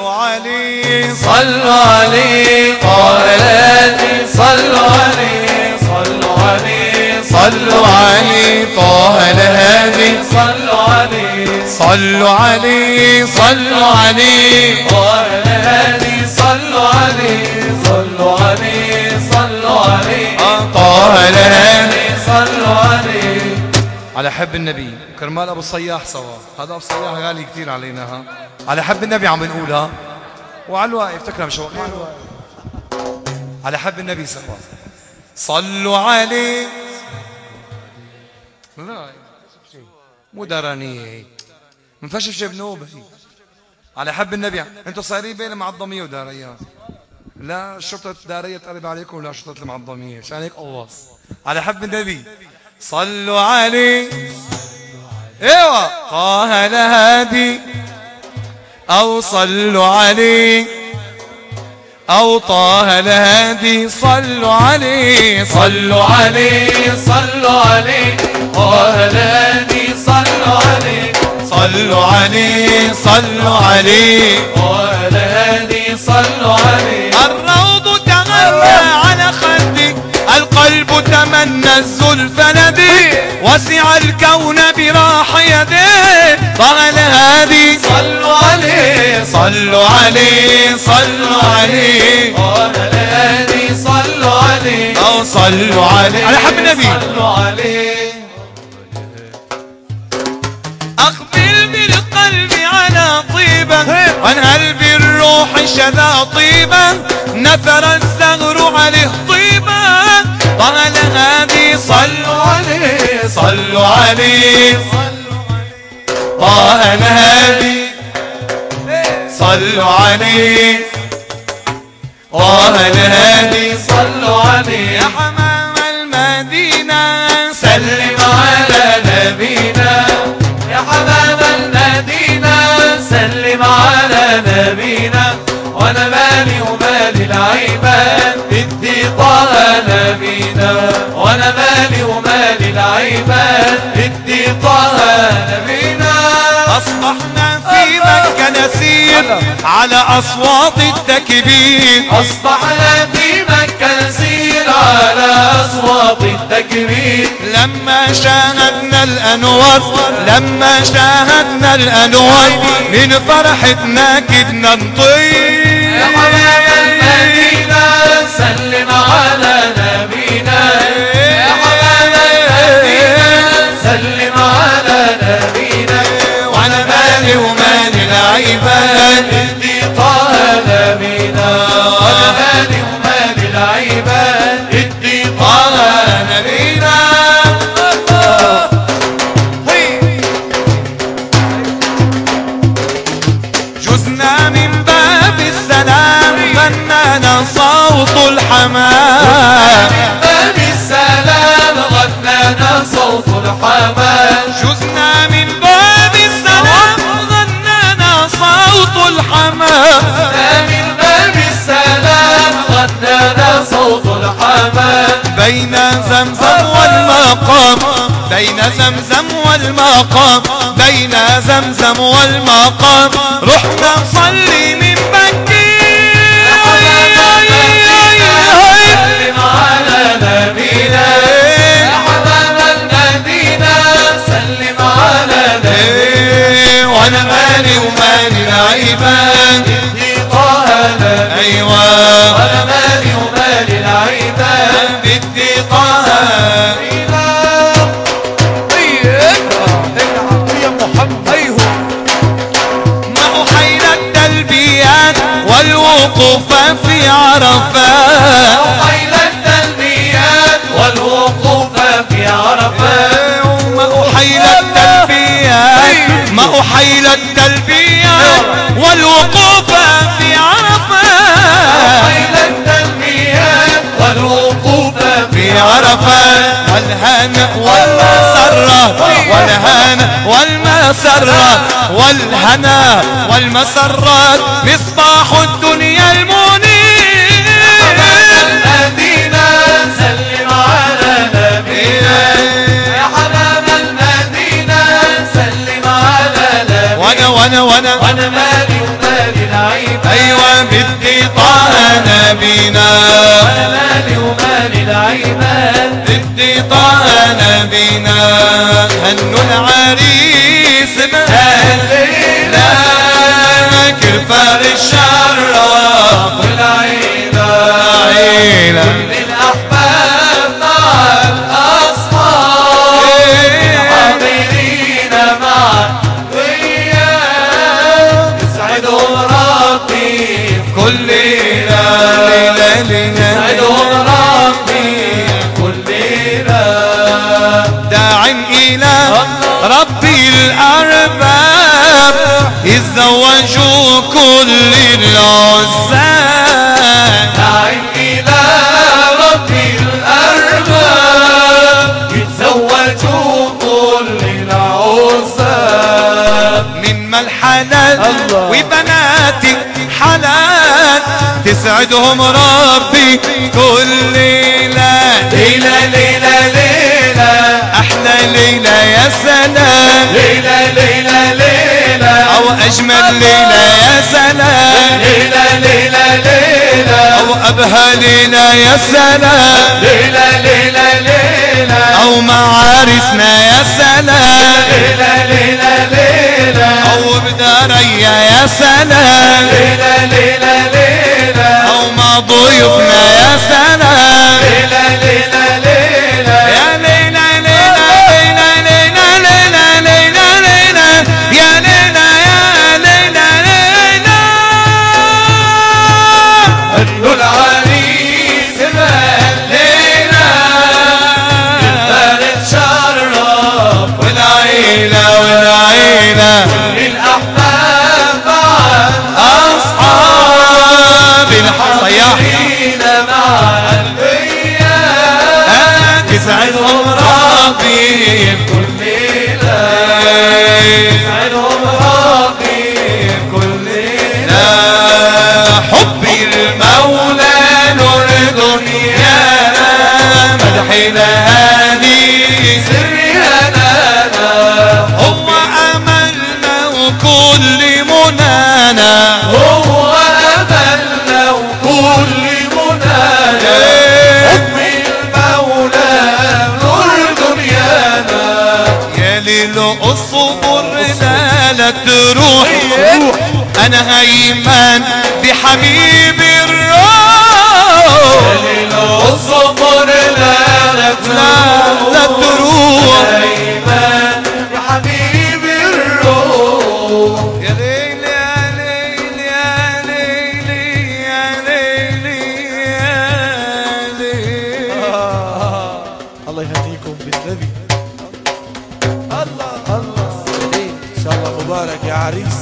صلوا عليه صلوا عليه طه الهادي صلوا عليه صلوا عليه صلوا عليه طه الهادي صلوا عليه صلوا عليه صلوا عليه طه الهادي صلوا عليه صلوا عليه صلوا عليه طه الهادي صلوا عليه. على حب النبي كرمال ابو صياح سوا. هذا ابو صياح غالي كثير علينا. ها على حب النبي عم بنقولها وعلى الواقف تكرم شوق على حب النبي سوا. صلوا عليه لا مو درانية منفشف شي بنوبة على حب النبي. انتوا صايرين بين المعظمية ودارية. لا شرطة دارية تقرب عليكم ولا شرطة المعظمية عشان هيك قواص. على حب النبي صلوا عليه ايوه طه الهادي او صلوا عليه او طه الهادي صلوا عليه صلوا عليه صلوا عليه طه الهادي صلوا عليه صلوا عليه صلوا عليه طه الهادي صلوا عليه. الروض تغنى على خدك القلب تمنى الزلف ندي وسع الكون براح يديه طه الهادي صلوا عليه صلوا عليه صلوا عليه طه الهادي صلوا عليه أو صلوا عليه على حب النبي صلوا عليه. أقبل بالقلب على طيبة وانهل بالروح شذا طيبة نثر الزغر عليه طيبة طه الهادي صلوا عليه صلوا عليه طه الهادي صلوا عليه طه الهادي صلوا عليه. يا حمام المدينة سلم على نبينا يا حمام المدينة سلم على نبينا وانا مالي ومالي العيبان بدي طه نبينا وانا مالي ومالي العيبان بدي طه نبينا. أصبحنا في مكة نسير على أصوات التكبير أصبحنا في مكة نسير على أصوات التكبير لما شاهدنا الأنوار لما شاهدنا الأنوار من فرحتنا كدنا نطير. يا حمام المدينة سلم على نبينا يا حمام المدينة سلم على نبينا وانا مالي ومالي العيبان بدي طه نبينا وانا مالي ومالي العيبان بدي طه نبينا. جزنا من باب السلام غنانا صوت الحمام باب السلام غنانا صوت الحمام. جزنا من باب السلام غنانا صوت الحمام من باب السلام غنانا صوت الحمام. بين زمزم والمقام بين زمزم والمقام بين زمزم والمقام رحنا نصلي من بكي. سلم على نبينا يا حمام المدينة سلم على نبينا وانا مالي ومالي العيبان بدي طه نبينا ايوه وانا مالي ومالي العيبان بدي طه ما أحيل التلبيات والوقوف في عرفات وحيل التلبيات والوقوف في عرفات ما أحيل التلبيات ما أحيل التلبيات والوقوف في عرفات وحيل التلبيات والوقوف في عرفات والهنا والمسرات والهنا والمسرات والهنا والمسرات مصباح الدنيا المنير. المدينة سلم على نبينا يا حمام المدينة سلم على نبينا وانا وانا مالي ومالي العيب نبينا ولا مالي ومال العباد بدي طه نبينا هنوا العريس بهالليلة كفار الشرف والعيلة كل الأحباب مع الأصحاب حاضرين معا وياه يسعدهم ربي في كل ليلة يسعدهم ربي في كل ليلة داع إلى ربي الأرباب يتزوجوا كل العزاب داع إلى ربي الأرباب يتزوجوا كل العزاب من الحلال وبناتك حلال تسعدهم ربي كل ليلة ليلة ليلة ليلة أحلى ليلة يا سلام ليلة ليلة ليلة أو أجمل ليلة يا سلام ليلة ليلة ليلة أو أبهى ليلة يا سلام ليلة ليلة ليلة أو معارسنا يا سلام ليلة ليلة ليلة أو بدارية يا سلام ليلة ليلة ليلة أو مع ضيوفنا يا سلام ليلة ليلة ليلة يا ليلة ليلة ليلة ليلة ليلة ليلة ليلة يا ليلة يا ليلة ليلة هنوا العريس بهالليلة كفار الشرف والعيلة والعيلة كل الأحباب مع أصحاب الحصيحين مع البيات يسعدهم ربي كل ليلة يسعدهم ربي كل ليلة حبي المولى نور دنيانا مدحنا هادي سر هنانا هو أملنا وكل منانا هو أملنا وكل منانا حبي المولى نور دنيانا يا ليل الصبر لا تروح أنا هيمان بحبيبي الروح يا ليل الصبر لا تروح أنا هيمان بحبيبي الروح يا ليل يا ليل يا ليل يا ليل يا ليل الله يهديكم بالنبي. الله الله ان شاء الله مبارك يا عريس.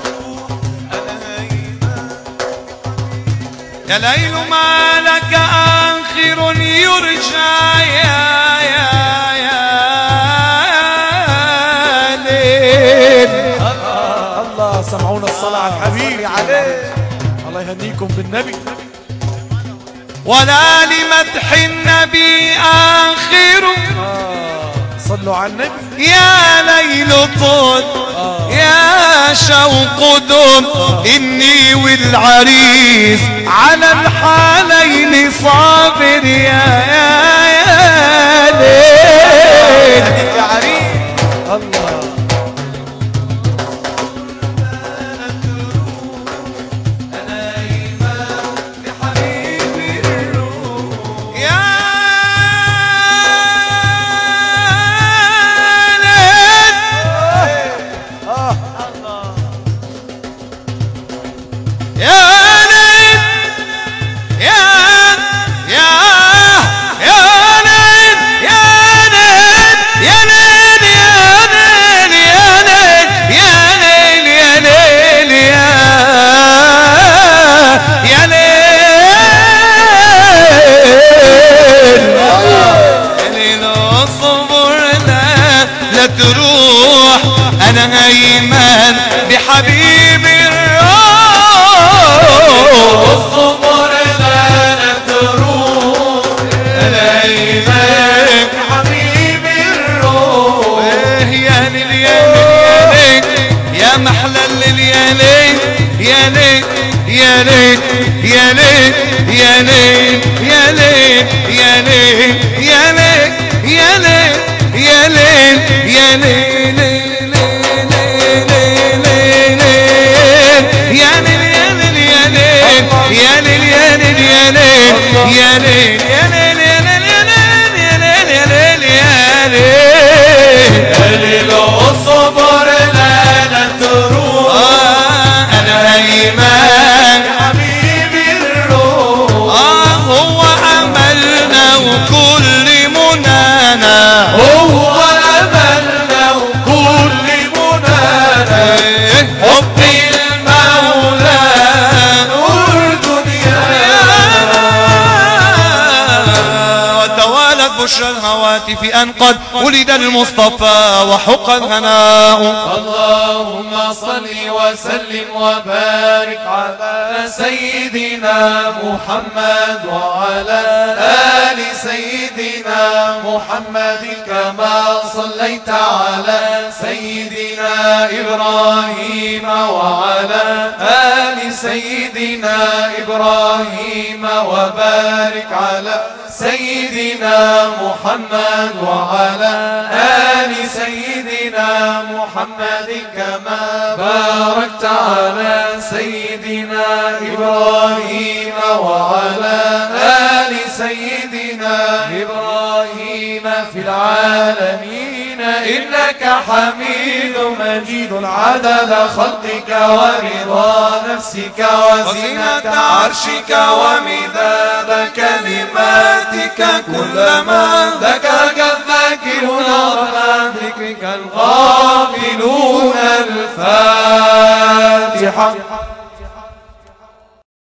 يا ليل ما لك آخر يرجى يا ليل الله سمعونا الصلاة على الحبيب عليه. الله يهديكم بالنبي. ولا لمدح النبي آخر صلوا على النبي. يا ليل طول يا شوق دم إني والعريس على الحالين صابر يا ليل يا عريس. الله تروح أنا هيمان بحبيبي الروح الصبر لا تروح أنا هيمان بحبيبي الروح يا ليل يا ليل يا محلى الليل يا ليل يا ليل يا ليل يا ليل يا ليل يا ليل يا ليل يا ليل يا ليل يا ليل يا ليل يا ليل يا ليل يا ليل يا ليل يا ليل يا ليل يا ليل يا ليل الصبر لا تروح انا هيمان حبيبي الروح هو املنا وكل منانا هو املنا وكل منانا حبي المولى نور دنيانا وتوالت بشرى الهواتف أن قد ولد المصطفى وحق الهناء اللهم صل وسلم وبارك على سيدنا محمد وعلى آل سيدنا محمد كما صليت على سيدنا إبراهيم وعلى آل سيدنا إبراهيم وبارك على سيدنا محمد وعلى آل سيدنا محمد كما باركت على سيدنا إبراهيم وعلى آل سيدنا إبراهيم في العالمين إنك حميد مجيد عدد خلقك ورضا نفسك وزنة عرشك ومداد كلماتك كلما ذكرك الذاكرون عن ذكرك الغافلون الفاتحة